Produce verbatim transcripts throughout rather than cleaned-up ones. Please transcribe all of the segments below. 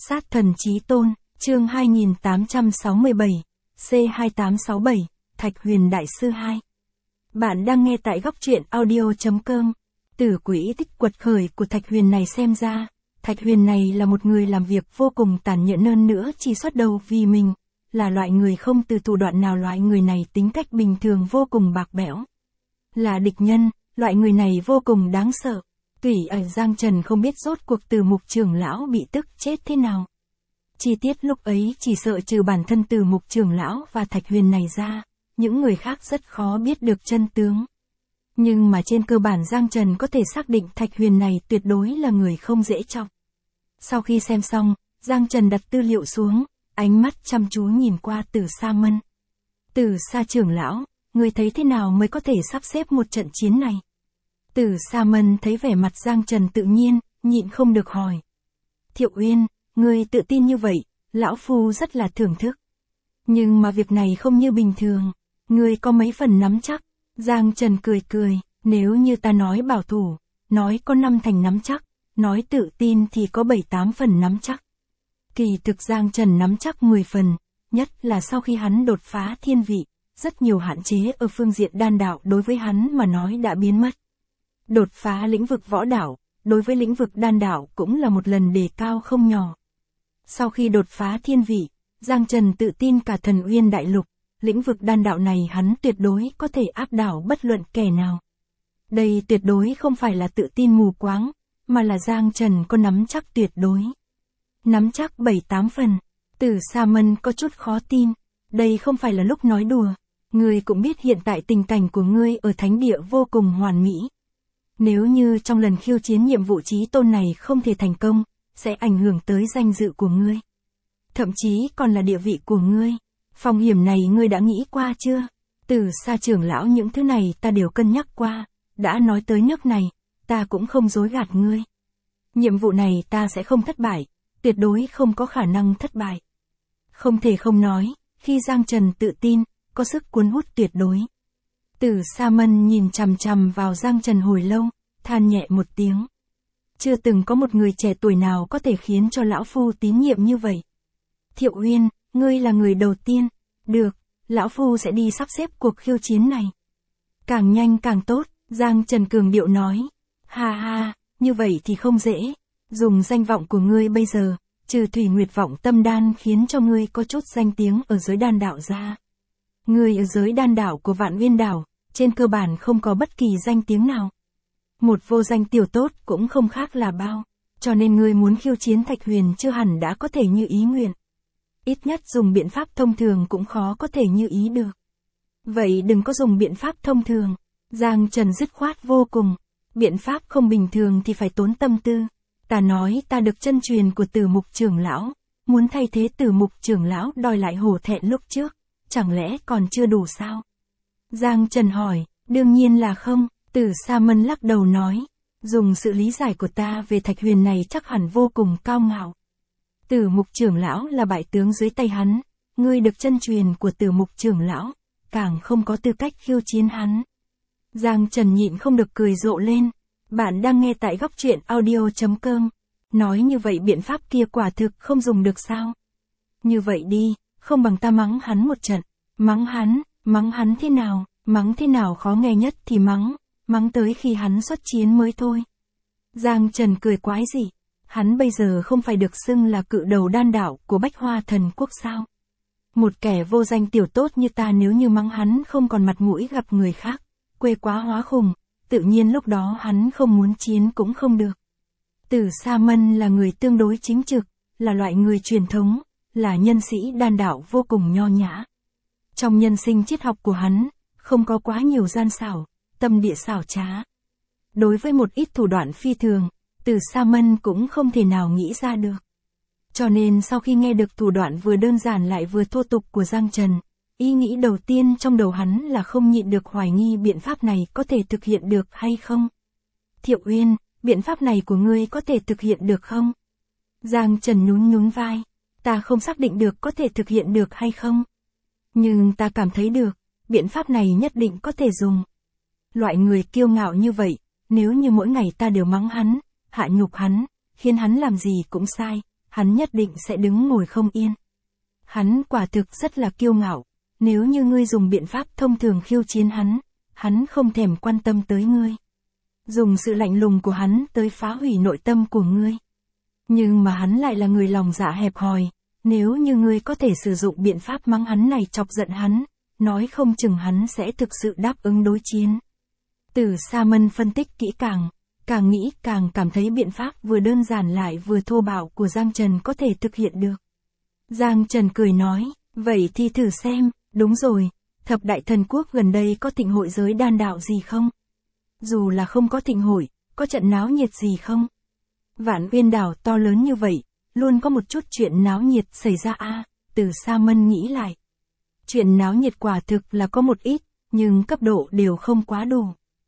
Sát thần chí tôn, chương hai nghìn tám trăm sáu mươi bảy, C hai tám sáu bảy, Thạch Huyền Đại Sư hai. Bạn đang nghe tại góc truyện audio chấm com. Từ quỹ tích quật khởi của Thạch Huyền này xem ra, Thạch Huyền này là một người làm việc vô cùng tàn nhẫn, hơn nữa chỉ xuất đầu vì mình, là loại người không từ thủ đoạn nào. Loại người này tính cách bình thường vô cùng bạc bẽo, là địch nhân, loại người này vô cùng đáng sợ. Tùy ở Giang Trần không biết rốt cuộc Từ Mục trưởng lão bị tức chết thế nào. Chi tiết lúc ấy chỉ sợ trừ bản thân Từ Mục trưởng lão và Thạch Huyền này ra, những người khác rất khó biết được chân tướng. Nhưng mà trên cơ bản Giang Trần có thể xác định Thạch Huyền này tuyệt đối là người không dễ chọc. Sau khi xem xong, Giang Trần đặt tư liệu xuống, ánh mắt chăm chú nhìn qua Từ Sa Mân. Từ Sa trưởng lão, người thấy thế nào mới có thể sắp xếp một trận chiến này? Từ Sa Mân thấy vẻ mặt Giang Trần tự nhiên, nhịn không được hỏi. Thiệu Uyên, ngươi tự tin như vậy, lão phu rất là thưởng thức. Nhưng mà việc này không như bình thường, ngươi có mấy phần nắm chắc? Giang Trần cười cười, nếu như ta nói bảo thủ, nói có năm thành nắm chắc, nói tự tin thì có bảy tám phần nắm chắc. Kỳ thực Giang Trần nắm chắc mười phần, nhất là sau khi hắn đột phá thiên vị, rất nhiều hạn chế ở phương diện đan đạo đối với hắn mà nói đã biến mất. Đột phá lĩnh vực võ đạo, đối với lĩnh vực đan đạo cũng là một lần đề cao không nhỏ. Sau khi đột phá thiên vị, Giang Trần tự tin cả Thần Uyên Đại Lục, lĩnh vực đan đạo này hắn tuyệt đối có thể áp đảo bất luận kẻ nào. Đây tuyệt đối không phải là tự tin mù quáng, mà là Giang Trần có nắm chắc tuyệt đối. Nắm chắc bảy tám phần, Từ Sa Mân có chút khó tin, đây không phải là lúc nói đùa, ngươi cũng biết hiện tại tình cảnh của ngươi ở thánh địa vô cùng hoàn mỹ. Nếu như trong lần khiêu chiến nhiệm vụ chí tôn này không thể thành công, sẽ ảnh hưởng tới danh dự của ngươi. Thậm chí còn là địa vị của ngươi. Phong hiểm này ngươi đã nghĩ qua chưa? Từ Sa trưởng lão, những thứ này ta đều cân nhắc qua, đã nói tới nước này, ta cũng không dối gạt ngươi. Nhiệm vụ này ta sẽ không thất bại, tuyệt đối không có khả năng thất bại. Không thể không nói, khi Giang Trần tự tin, có sức cuốn hút tuyệt đối. Từ Sa Mân nhìn chằm chằm vào Giang Trần hồi lâu, than nhẹ một tiếng. Chưa từng có một người trẻ tuổi nào có thể khiến cho lão phu tín nhiệm như vậy. Thiệu Uyên, ngươi là người đầu tiên. Được, lão phu sẽ đi sắp xếp cuộc khiêu chiến này. Càng nhanh càng tốt, Giang Trần cường điệu nói. Ha ha, như vậy thì không dễ. Dùng danh vọng của ngươi bây giờ, trừ Thủy Nguyệt Vọng Tâm Đan khiến cho ngươi có chút danh tiếng ở giới đan đạo ra. Ngươi ở giới đan đạo của Vạn Nguyên Đảo, trên cơ bản không có bất kỳ danh tiếng nào. Một vô danh tiểu tốt cũng không khác là bao, cho nên ngươi muốn khiêu chiến Thạch Huyền chưa hẳn đã có thể như ý nguyện. Ít nhất dùng biện pháp thông thường cũng khó có thể như ý được. Vậy đừng có dùng biện pháp thông thường. Giang Trần dứt khoát vô cùng. Biện pháp không bình thường thì phải tốn tâm tư. Ta nói ta được chân truyền của Từ Mục trưởng lão, muốn thay thế Từ Mục trưởng lão đòi lại hổ thẹn lúc trước, chẳng lẽ còn chưa đủ sao? Giang Trần hỏi, đương nhiên là không. Từ Sa Mân lắc đầu nói, dùng sự lý giải của ta về Thạch Huyền này chắc hẳn vô cùng cao ngạo. Từ Mục trưởng lão là bại tướng dưới tay hắn, ngươi được chân truyền của Từ Mục trưởng lão, càng không có tư cách khiêu chiến hắn. Giang Trần nhịn không được cười rộ lên. Bạn đang nghe tại góc truyện audio chấm com. Nói như vậy biện pháp kia quả thực không dùng được sao? Như vậy đi, không bằng ta mắng hắn một trận. Mắng hắn, mắng hắn thế nào, mắng thế nào khó nghe nhất thì mắng, mắng tới khi hắn xuất chiến mới thôi. Giang Trần cười quái dị. Hắn bây giờ không phải được xưng là cự đầu đan đạo của Bách Hoa Thần Quốc sao? Một kẻ vô danh tiểu tốt như ta nếu như mắng hắn không còn mặt mũi gặp người khác, quê quá hóa khùng, tự nhiên lúc đó hắn không muốn chiến cũng không được. Từ Sa Mân là người tương đối chính trực, là loại người truyền thống, là nhân sĩ đan đạo vô cùng nho nhã. Trong nhân sinh triết học của hắn, không có quá nhiều gian xảo, tâm địa xảo trá. Đối với một ít thủ đoạn phi thường, Từ Sa Mân cũng không thể nào nghĩ ra được. Cho nên sau khi nghe được thủ đoạn vừa đơn giản lại vừa thô tục của Giang Trần, ý nghĩ đầu tiên trong đầu hắn là không nhịn được hoài nghi biện pháp này có thể thực hiện được hay không. Thiệu Uyên, biện pháp này của ngươi có thể thực hiện được không? Giang Trần nhún nhún vai, ta không xác định được có thể thực hiện được hay không. Nhưng ta cảm thấy được, biện pháp này nhất định có thể dùng. Loại người kiêu ngạo như vậy, nếu như mỗi ngày ta đều mắng hắn, hạ nhục hắn, khiến hắn làm gì cũng sai, hắn nhất định sẽ đứng ngồi không yên. Hắn quả thực rất là kiêu ngạo, nếu như ngươi dùng biện pháp thông thường khiêu chiến hắn, hắn không thèm quan tâm tới ngươi. Dùng sự lạnh lùng của hắn tới phá hủy nội tâm của ngươi. Nhưng mà hắn lại là người lòng dạ hẹp hòi, nếu như ngươi có thể sử dụng biện pháp mắng hắn này chọc giận hắn, nói không chừng hắn sẽ thực sự đáp ứng đối chiến. Tử Sa Mân phân tích kỹ càng, càng nghĩ càng cảm thấy biện pháp vừa đơn giản lại vừa thô bạo của Giang Trần có thể thực hiện được. Giang Trần cười nói, vậy thì thử xem, đúng rồi, thập đại thần quốc gần đây có thịnh hội giới đan đạo gì không? Dù là không có thịnh hội, có trận náo nhiệt gì không? Vạn Uyên đảo to lớn như vậy, luôn có một chút chuyện náo nhiệt xảy ra a. À, Tử Sa Mân nghĩ lại. Chuyện náo nhiệt quả thực là có một ít, nhưng cấp độ đều không quá đủ.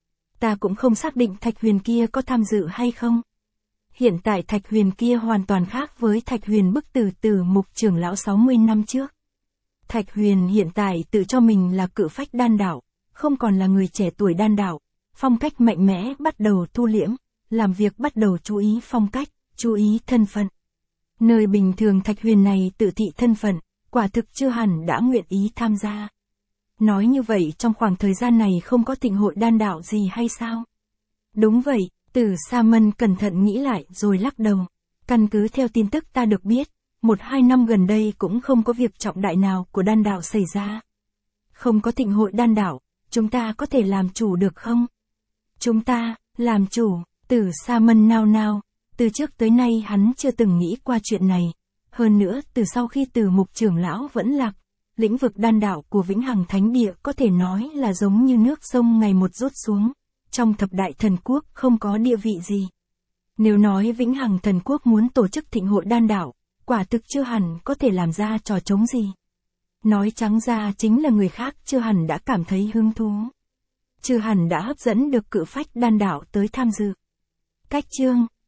Ta cũng không xác định Thạch Huyền kia có tham dự hay không. Hiện tại Thạch Huyền kia hoàn toàn khác với Thạch Huyền bức tử tử mục trưởng lão sáu mươi năm trước. Thạch Huyền hiện tại tự cho mình là cự phách đan đạo, không còn là người trẻ tuổi đan đạo, phong cách mạnh mẽ bắt đầu thu liễm, làm việc bắt đầu chú ý phong cách, chú ý thân phận. Nơi bình thường Thạch Huyền này tự thị thân phận, quả thực chưa hẳn đã nguyện ý tham gia. Nói như vậy trong khoảng thời gian này không có thịnh hội đan đạo gì hay sao? Đúng vậy, Tử Sa Mân cẩn thận nghĩ lại rồi lắc đầu. Căn cứ theo tin tức ta được biết, một hai năm gần đây cũng không có việc trọng đại nào của đan đạo xảy ra. Không có thịnh hội đan đạo, chúng ta có thể làm chủ được không? Chúng ta, làm chủ, Tử Sa Mân nao nao, từ trước tới nay hắn chưa từng nghĩ qua chuyện này. Hơn nữa từ sau khi Tử Mục trưởng lão vẫn lạc, lĩnh vực đan đạo của Vĩnh Hằng Thánh Địa có thể nói là giống như nước sông ngày một rút xuống, trong thập đại thần quốc không có địa vị gì. Nếu nói Vĩnh Hằng Thần Quốc muốn tổ chức thịnh hội đan đạo, quả thực chưa hẳn có thể làm ra trò trống gì. Nói trắng ra chính là người khác chưa hẳn đã cảm thấy hứng thú. Chưa hẳn đã hấp dẫn được cự phách đan đạo tới tham dự. Cách chương